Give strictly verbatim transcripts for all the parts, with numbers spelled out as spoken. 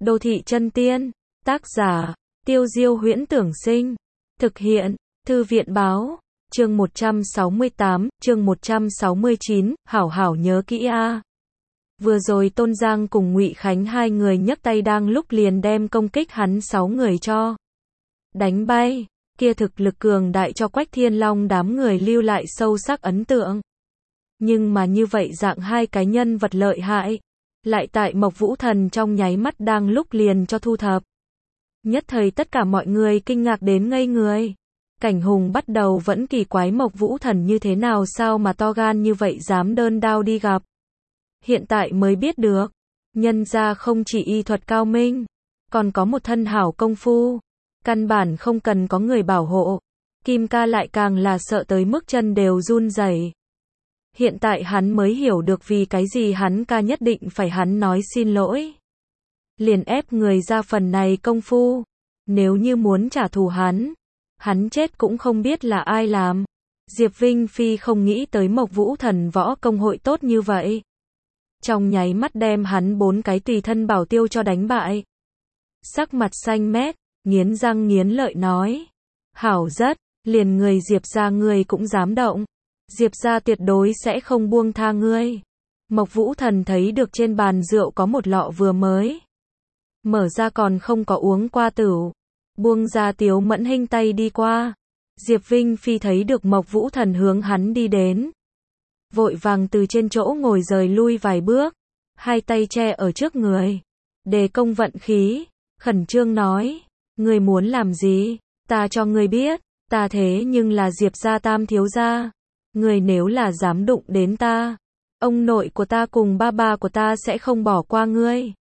Đô thị chân tiên, tác giả, Tiêu Diêu Huyễn Tưởng Sinh, thực hiện, Thư viện Báo, chương một trăm sáu mươi tám, chương một trăm sáu mươi chín, hảo hảo nhớ kỹ a. Vừa rồi Tôn Giang cùng Ngụy Khánh hai người nhấc tay đang lúc liền đem công kích hắn sáu người cho đánh bay, kia thực lực cường đại cho Quách Thiên Long đám người lưu lại sâu sắc ấn tượng. Nhưng mà như vậy dạng hai cái nhân vật lợi hại, lại tại Mộc Vũ Thần trong nháy mắt đang lúc liền cho thu thập. Nhất thời tất cả mọi người kinh ngạc đến ngây người. Cảnh Hùng bắt đầu vẫn kỳ quái Mộc Vũ Thần như thế nào sao mà to gan như vậy dám đơn đao đi gặp. Hiện tại mới biết được, nhân ra không chỉ y thuật cao minh, còn có một thân hảo công phu, căn bản không cần có người bảo hộ. Kim ca lại càng là sợ tới mức chân đều run rẩy. Hiện tại hắn mới hiểu được vì cái gì hắn ca nhất định phải hắn nói xin lỗi. Liền ép người ra phần này công phu. Nếu như muốn trả thù hắn, hắn chết cũng không biết là ai làm. Diệp Vinh Phi không nghĩ tới Mộc Vũ Thần võ công hội tốt như vậy. Trong nháy mắt đem hắn bốn cái tùy thân bảo tiêu cho đánh bại. Sắc mặt xanh mét, nghiến răng nghiến lợi nói. Hảo rất, liền người Diệp gia ngươi cũng dám động. Diệp gia tuyệt đối sẽ không buông tha ngươi. Mộc Vũ Thần thấy được trên bàn rượu có một lọ vừa mới mở ra còn không có uống qua tửu. Buông ra Tiếu Mẫn Hinh tay đi qua. Diệp Vinh Phi thấy được Mộc Vũ Thần hướng hắn đi đến. Vội vàng từ trên chỗ ngồi rời lui vài bước. Hai tay che ở trước người. Đề công vận khí. Khẩn trương nói. Ngươi muốn làm gì? Ta cho ngươi biết. Ta thế nhưng là Diệp gia tam thiếu gia. Ngươi nếu là dám đụng đến ta, ông nội của ta cùng ba ba của ta sẽ không bỏ qua ngươi.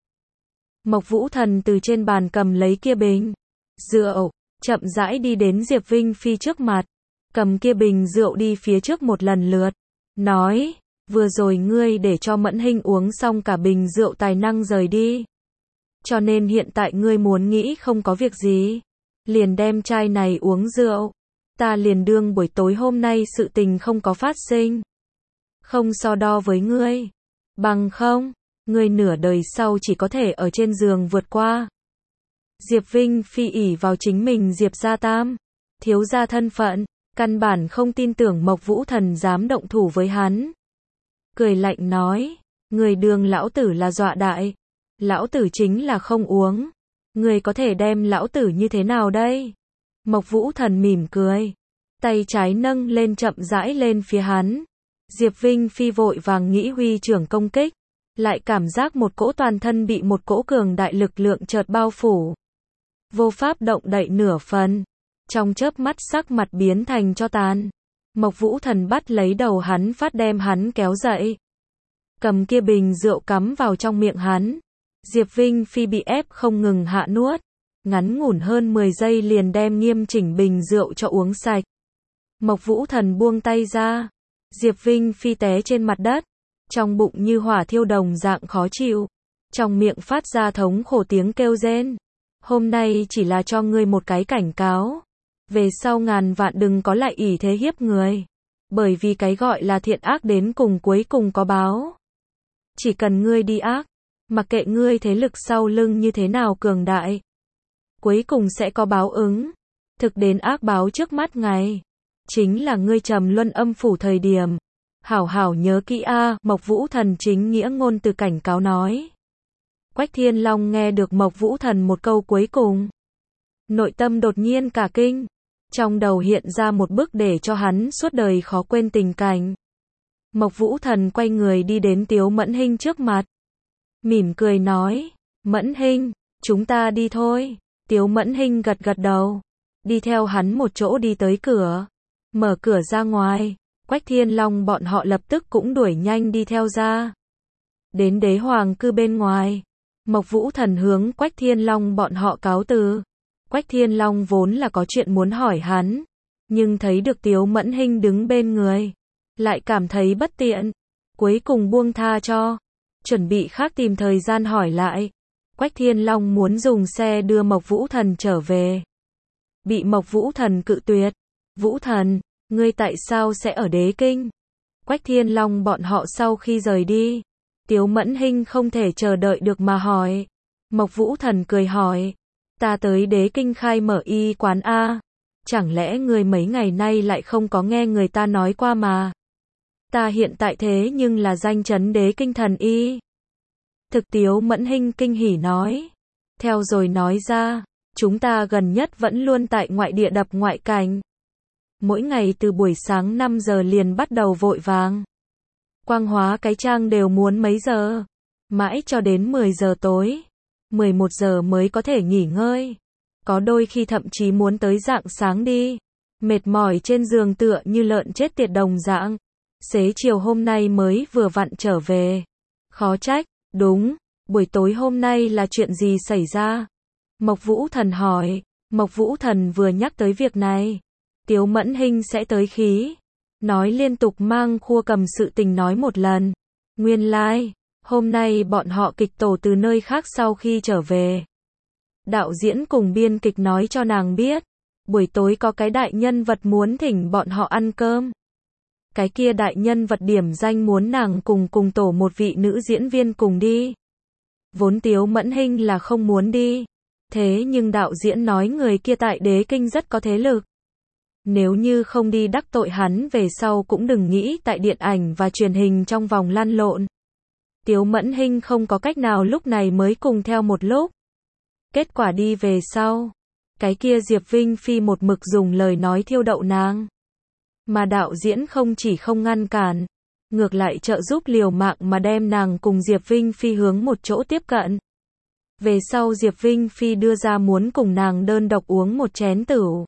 Mộc Vũ Thần từ trên bàn cầm lấy kia bình rượu, chậm rãi đi đến Diệp Vinh Phi trước mặt, cầm kia bình rượu đi phía trước một lần lượt, nói, vừa rồi ngươi để cho Mẫn Hinh uống xong cả bình rượu tài năng rời đi. Cho nên hiện tại ngươi muốn nghĩ không có việc gì, liền đem chai này uống rượu. Ta liền đương buổi tối hôm nay sự tình không có phát sinh. Không so đo với ngươi. Bằng không, ngươi nửa đời sau chỉ có thể ở trên giường vượt qua. Diệp Vinh Phi ỷ vào chính mình Diệp gia tam thiếu gia thân phận, căn bản không tin tưởng Mộc Vũ Thần dám động thủ với hắn. Cười lạnh nói, người đường lão tử là dọa đại. Lão tử chính là không uống. Người có thể đem lão tử như thế nào đây? Mộc Vũ Thần mỉm cười, tay trái nâng lên chậm rãi lên phía hắn. Diệp Vinh Phi vội vàng nghĩ huy trưởng công kích, lại cảm giác một cỗ toàn thân bị một cỗ cường đại lực lượng chợt bao phủ. Vô pháp động đậy nửa phần, trong chớp mắt sắc mặt biến thành tro tàn. Mộc Vũ Thần bắt lấy đầu hắn phát đem hắn kéo dậy. Cầm kia bình rượu cắm vào trong miệng hắn. Diệp Vinh Phi bị ép không ngừng hạ nuốt. Ngắn ngủn hơn mười giây liền đem nghiêm chỉnh bình rượu cho uống sạch. Mộc Vũ Thần buông tay ra. Diệp Vinh Phi té trên mặt đất. Trong bụng như hỏa thiêu đồng dạng khó chịu. Trong miệng phát ra thống khổ tiếng kêu rên. Hôm nay chỉ là cho ngươi một cái cảnh cáo. Về sau ngàn vạn đừng có lại ỷ thế hiếp người. Bởi vì cái gọi là thiện ác đến cùng cuối cùng có báo. Chỉ cần ngươi đi ác, mặc kệ ngươi thế lực sau lưng như thế nào cường đại, cuối cùng sẽ có báo ứng. Thực đến ác báo trước mắt ngày, chính là ngươi trầm luân âm phủ thời điểm. Hảo hảo nhớ kỹ a. Mộc Vũ Thần chính nghĩa ngôn từ cảnh cáo nói. Quách Thiên Long nghe được Mộc Vũ Thần một câu cuối cùng, nội tâm đột nhiên cả kinh. Trong đầu hiện ra một bức để cho hắn suốt đời khó quên tình cảnh. Mộc Vũ Thần quay người đi đến Tiếu Mẫn Hinh trước mặt, mỉm cười nói, Mẫn Hinh, chúng ta đi thôi. Tiếu Mẫn Hinh gật gật đầu, đi theo hắn một chỗ đi tới cửa, mở cửa ra ngoài. Quách Thiên Long bọn họ lập tức cũng đuổi nhanh đi theo ra. Đến đế hoàng cư bên ngoài, Mộc Vũ Thần hướng Quách Thiên Long bọn họ cáo từ. Quách Thiên Long vốn là có chuyện muốn hỏi hắn, nhưng thấy được Tiếu Mẫn Hinh đứng bên người, lại cảm thấy bất tiện, cuối cùng buông tha cho, chuẩn bị khác tìm thời gian hỏi lại. Quách Thiên Long muốn dùng xe đưa Mộc Vũ Thần trở về, bị Mộc Vũ Thần cự tuyệt. Vũ Thần, ngươi tại sao sẽ ở Đế Kinh? Quách Thiên Long bọn họ sau khi rời đi, Tiếu Mẫn Hinh không thể chờ đợi được mà hỏi. Mộc Vũ Thần cười hỏi, ta tới Đế Kinh khai mở y quán a, chẳng lẽ ngươi mấy ngày nay lại không có nghe người ta nói qua mà? Ta hiện tại thế nhưng là danh chấn Đế Kinh thần y. Thực Tiếu Mẫn Hinh kinh hỉ nói, theo rồi nói ra, chúng ta gần nhất vẫn luôn tại ngoại địa đập ngoại cảnh. Mỗi ngày từ buổi sáng năm giờ liền bắt đầu vội vàng. Quang hóa cái trang đều muốn mấy giờ, mãi cho đến mười giờ tối, mười một giờ mới có thể nghỉ ngơi. Có đôi khi thậm chí muốn tới rạng sáng đi, mệt mỏi trên giường tựa như lợn chết tiệt đồng dạng. Xế chiều hôm nay mới vừa vặn trở về. Khó trách, đúng, buổi tối hôm nay là chuyện gì xảy ra? Mộc Vũ Thần hỏi. Mộc Vũ Thần vừa nhắc tới việc này, Tiếu Mẫn Hinh sẽ tới khí, nói liên tục mang khua cầm sự tình nói một lần. Nguyên lai, like, hôm nay bọn họ kịch tổ từ nơi khác sau khi trở về. Đạo diễn cùng biên kịch nói cho nàng biết, buổi tối có cái đại nhân vật muốn thỉnh bọn họ ăn cơm. Cái kia đại nhân vật điểm danh muốn nàng cùng cùng tổ một vị nữ diễn viên cùng đi. Vốn Tiếu Mẫn Hinh là không muốn đi, thế nhưng đạo diễn nói người kia tại Đế Kinh rất có thế lực. Nếu như không đi đắc tội hắn về sau cũng đừng nghĩ tại điện ảnh và truyền hình trong vòng lăn lộn. Tiếu Mẫn Hinh không có cách nào lúc này mới cùng theo một lúc. Kết quả đi về sau, cái kia Diệp Vinh Phi một mực dùng lời nói thiêu đậu nàng. Mà đạo diễn không chỉ không ngăn cản, ngược lại trợ giúp liều mạng mà đem nàng cùng Diệp Vinh Phi hướng một chỗ tiếp cận. Về sau Diệp Vinh Phi đưa ra muốn cùng nàng đơn độc uống một chén tửu.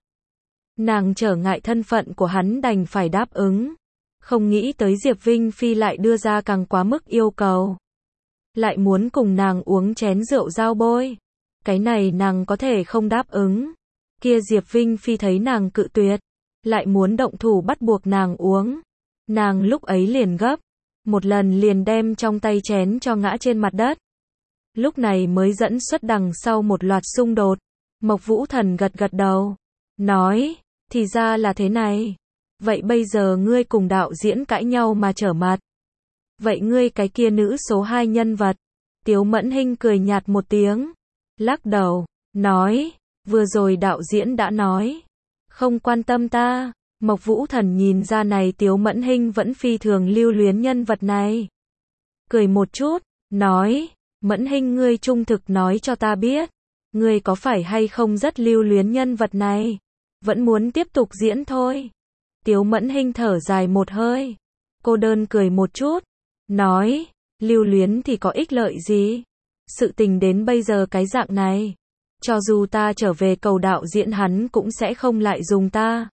Nàng trở ngại thân phận của hắn đành phải đáp ứng. Không nghĩ tới Diệp Vinh Phi lại đưa ra càng quá mức yêu cầu. Lại muốn cùng nàng uống chén rượu giao bôi. Cái này nàng có thể không đáp ứng. Kia Diệp Vinh Phi thấy nàng cự tuyệt, lại muốn động thủ bắt buộc nàng uống. Nàng lúc ấy liền gấp, một lần liền đem trong tay chén cho ngã trên mặt đất. Lúc này mới dẫn xuất đằng sau một loạt xung đột. Mộc Vũ Thần gật gật đầu, nói, thì ra là thế này. Vậy bây giờ ngươi cùng đạo diễn cãi nhau mà trở mặt. Vậy ngươi cái kia nữ số hai nhân vật. Tiếu Mẫn Hinh cười nhạt một tiếng, lắc đầu, nói, vừa rồi đạo diễn đã nói, không quan tâm ta. Mộc Vũ Thần nhìn ra này Tiếu Mẫn Hinh vẫn phi thường lưu luyến nhân vật này. Cười một chút, nói, Mẫn Hinh ngươi trung thực nói cho ta biết, ngươi có phải hay không rất lưu luyến nhân vật này, vẫn muốn tiếp tục diễn thôi. Tiếu Mẫn Hinh thở dài một hơi, cô đơn cười một chút, nói, lưu luyến thì có ích lợi gì? Sự tình đến bây giờ cái dạng này, cho dù ta trở về cầu đạo diễn hắn cũng sẽ không lại dùng ta.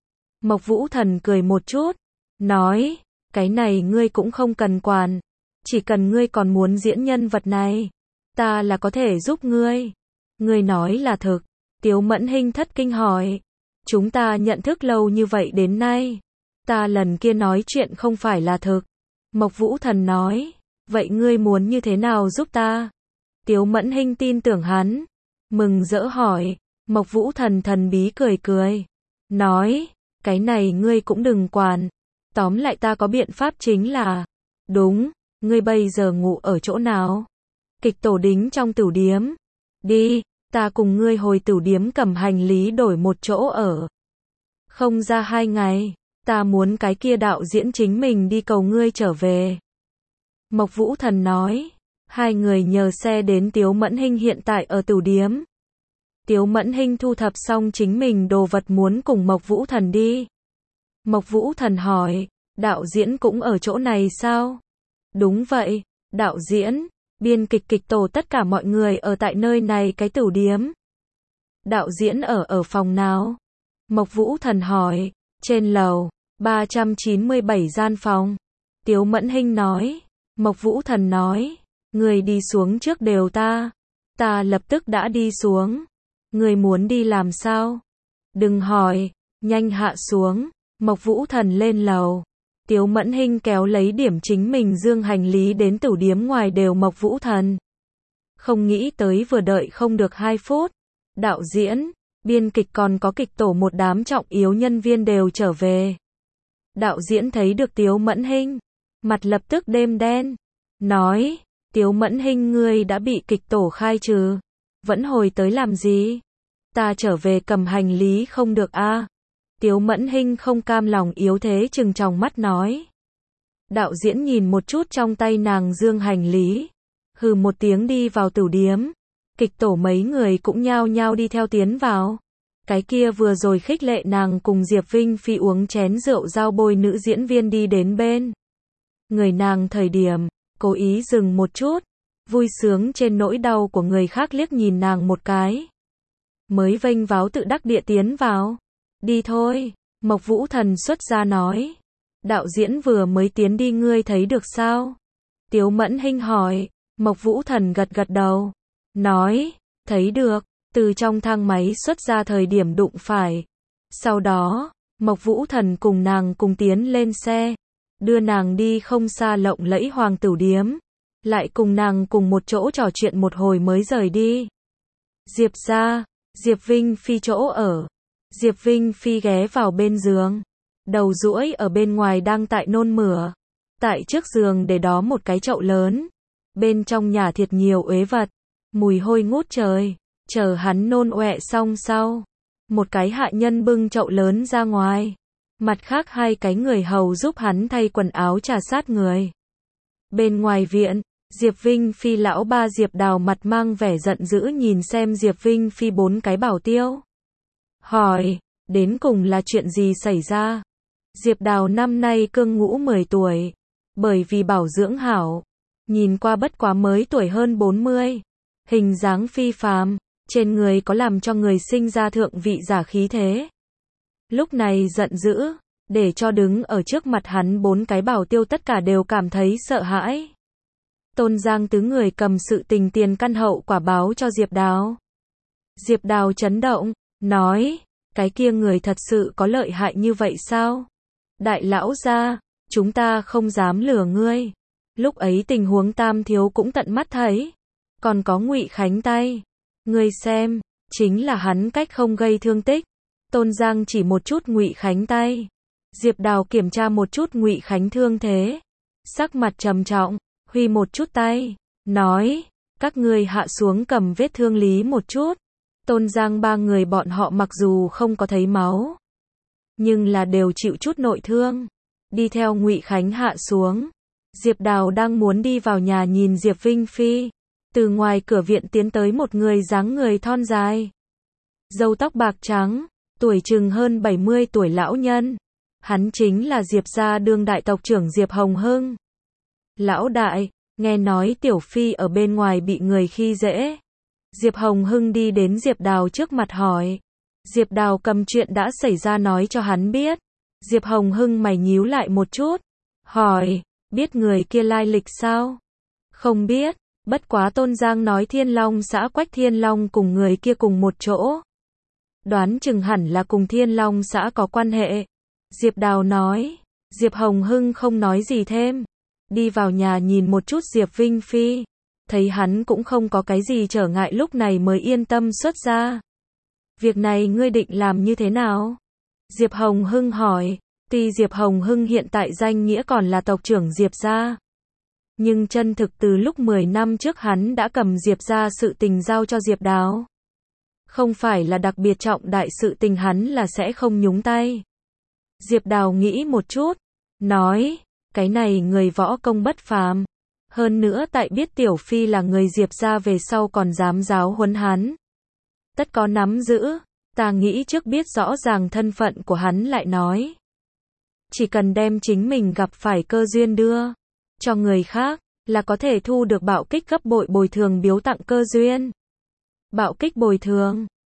Mộc Vũ Thần cười một chút, nói, cái này ngươi cũng không cần quản, chỉ cần ngươi còn muốn diễn nhân vật này, ta là có thể giúp ngươi. Ngươi nói là thực. Tiếu Mẫn Hinh thất kinh hỏi, chúng ta nhận thức lâu như vậy đến nay, ta lần kia nói chuyện không phải là thực. Mộc Vũ Thần nói, vậy ngươi muốn như thế nào giúp ta? Tiếu Mẫn Hinh tin tưởng hắn, mừng rỡ hỏi. Mộc Vũ Thần thần bí cười cười, nói, cái này ngươi cũng đừng quản, tóm lại ta có biện pháp chính là, đúng, ngươi bây giờ ngủ ở chỗ nào? Kịch tổ đính trong tửu điếm. Đi, ta cùng ngươi hồi tửu điếm cầm hành lý đổi một chỗ ở. Không ra hai ngày, ta muốn cái kia đạo diễn chính mình đi cầu ngươi trở về. Mộc Vũ Thần nói, hai người nhờ xe đến Tiếu Mẫn Hinh hiện tại ở tửu điếm. Tiếu Mẫn Hinh thu thập xong chính mình đồ vật muốn cùng Mộc Vũ Thần đi. Mộc Vũ Thần hỏi, đạo diễn cũng ở chỗ này sao? Đúng vậy, đạo diễn, biên kịch kịch tổ tất cả mọi người ở tại nơi này cái tửu điếm. Đạo diễn ở ở phòng nào? Mộc Vũ Thần hỏi, trên lầu, ba trăm chín mươi bảy gian phòng. Tiếu Mẫn Hinh nói. Mộc Vũ Thần nói, người đi xuống trước đều ta. Ta lập tức đã đi xuống. Người muốn đi làm sao? Đừng hỏi, nhanh hạ xuống. Mộc Vũ Thần lên lầu. Tiếu Mẫn Hinh kéo lấy điểm chính mình dương hành lý đến tửu điếm ngoài đều Mộc Vũ Thần. Không nghĩ tới vừa đợi không được hai phút. Đạo diễn, biên kịch còn có kịch tổ một đám trọng yếu nhân viên đều trở về. Đạo diễn thấy được Tiếu Mẫn Hinh, mặt lập tức đêm đen. Nói, Tiếu Mẫn Hinh, ngươi đã bị kịch tổ khai trừ, vẫn hồi tới làm gì? Ta trở về cầm hành lý không được a? À? Tiếu Mẫn Hinh không cam lòng yếu thế trừng tròng mắt nói. Đạo diễn nhìn một chút trong tay nàng dương hành lý, hừ một tiếng đi vào tửu điếm. Kịch tổ mấy người cũng nhao nhao đi theo tiến vào. Cái kia vừa rồi khích lệ nàng cùng Diệp Vinh Phi uống chén rượu giao bôi nữ diễn viên đi đến bên người nàng thời điểm, cố ý dừng một chút, vui sướng trên nỗi đau của người khác liếc nhìn nàng một cái. Mới vênh váo tự đắc địa tiến vào. Đi thôi, Mộc Vũ Thần xuất ra nói. Đạo diễn vừa mới tiến đi, ngươi thấy được sao? Tiếu Mẫn Hinh hỏi. Mộc Vũ Thần gật gật đầu, nói, thấy được, từ trong thang máy xuất ra thời điểm đụng phải. Sau đó, Mộc Vũ Thần cùng nàng cùng tiến lên xe, đưa nàng đi không xa lộng lẫy Hoàng Tửu Điếm, lại cùng nàng cùng một chỗ trò chuyện một hồi mới rời đi. Diệp gia, Diệp Vinh Phi chỗ ở. Diệp Vinh Phi ghé vào bên giường, đầu duỗi ở bên ngoài đang tại nôn mửa. Tại trước giường để đó một cái chậu lớn, bên trong nhà thiệt nhiều uế vật, mùi hôi ngút trời. Chờ hắn nôn ọe xong sau, một cái hạ nhân bưng chậu lớn ra ngoài, mặt khác hai cái người hầu giúp hắn thay quần áo trà sát người. Bên ngoài viện, Diệp Vinh Phi lão ba Diệp Đào mặt mang vẻ giận dữ nhìn xem Diệp Vinh Phi bốn cái bảo tiêu. Hỏi, đến cùng là chuyện gì xảy ra? Diệp Đào năm nay cương ngũ mười tuổi, bởi vì bảo dưỡng hảo, nhìn qua bất quá mới tuổi hơn bốn mươi, hình dáng phi phàm, trên người có làm cho người sinh ra thượng vị giả khí thế. Lúc này giận dữ, để cho đứng ở trước mặt hắn bốn cái bảo tiêu tất cả đều cảm thấy sợ hãi. Tôn Giang tứ người cầm sự tình tiền căn hậu quả báo cho Diệp Đào. Diệp Đào chấn động, nói, cái kia người thật sự có lợi hại như vậy sao? Đại lão gia, chúng ta không dám lừa ngươi. Lúc ấy tình huống Tam thiếu cũng tận mắt thấy, còn có Ngụy Khánh tay, ngươi xem, chính là hắn cách không gây thương tích. Tôn Giang chỉ một chút Ngụy Khánh tay. Diệp Đào kiểm tra một chút Ngụy Khánh thương thế, sắc mặt trầm trọng, huy một chút tay, nói, các ngươi hạ xuống cầm vết thương lý một chút. Tôn Giang ba người bọn họ mặc dù không có thấy máu, nhưng là đều chịu chút nội thương. Đi theo Ngụy Khánh hạ xuống. Diệp Đào đang muốn đi vào nhà nhìn Diệp Vinh Phi, từ ngoài cửa viện tiến tới một người dáng người thon dài, râu tóc bạc trắng, tuổi chừng hơn bảy mươi tuổi lão nhân. Hắn chính là Diệp gia đương đại tộc trưởng Diệp Hồng Hưng. Lão đại, nghe nói Tiểu Phi ở bên ngoài bị người khi dễ. Diệp Hồng Hưng đi đến Diệp Đào trước mặt hỏi. Diệp Đào cầm chuyện đã xảy ra nói cho hắn biết. Diệp Hồng Hưng mày nhíu lại một chút, hỏi, biết người kia lai lịch sao? Không biết, bất quá Tôn Giang nói Thiên Long xã Quách Thiên Long cùng người kia cùng một chỗ. Đoán chừng hẳn là cùng Thiên Long xã có quan hệ. Diệp Đào nói. Diệp Hồng Hưng không nói gì thêm, đi vào nhà nhìn một chút Diệp Vinh Phi, thấy hắn cũng không có cái gì trở ngại lúc này mới yên tâm xuất ra. Việc này ngươi định làm như thế nào? Diệp Hồng Hưng hỏi. Tuy Diệp Hồng Hưng hiện tại danh nghĩa còn là tộc trưởng Diệp gia, nhưng chân thực từ lúc mười năm trước hắn đã cầm Diệp gia sự tình giao cho Diệp Đào. Không phải là đặc biệt trọng đại sự tình hắn là sẽ không nhúng tay. Diệp Đào nghĩ một chút, nói, cái này người võ công bất phàm, hơn nữa tại biết Tiểu Phi là người Diệp gia về sau còn dám giáo huấn hắn, tất có nắm giữ. Ta nghĩ trước biết rõ ràng thân phận của hắn lại nói. Chỉ cần đem chính mình gặp phải cơ duyên đưa cho người khác, là có thể thu được bạo kích gấp bội bồi thường biếu tặng cơ duyên. Bạo kích bồi thường,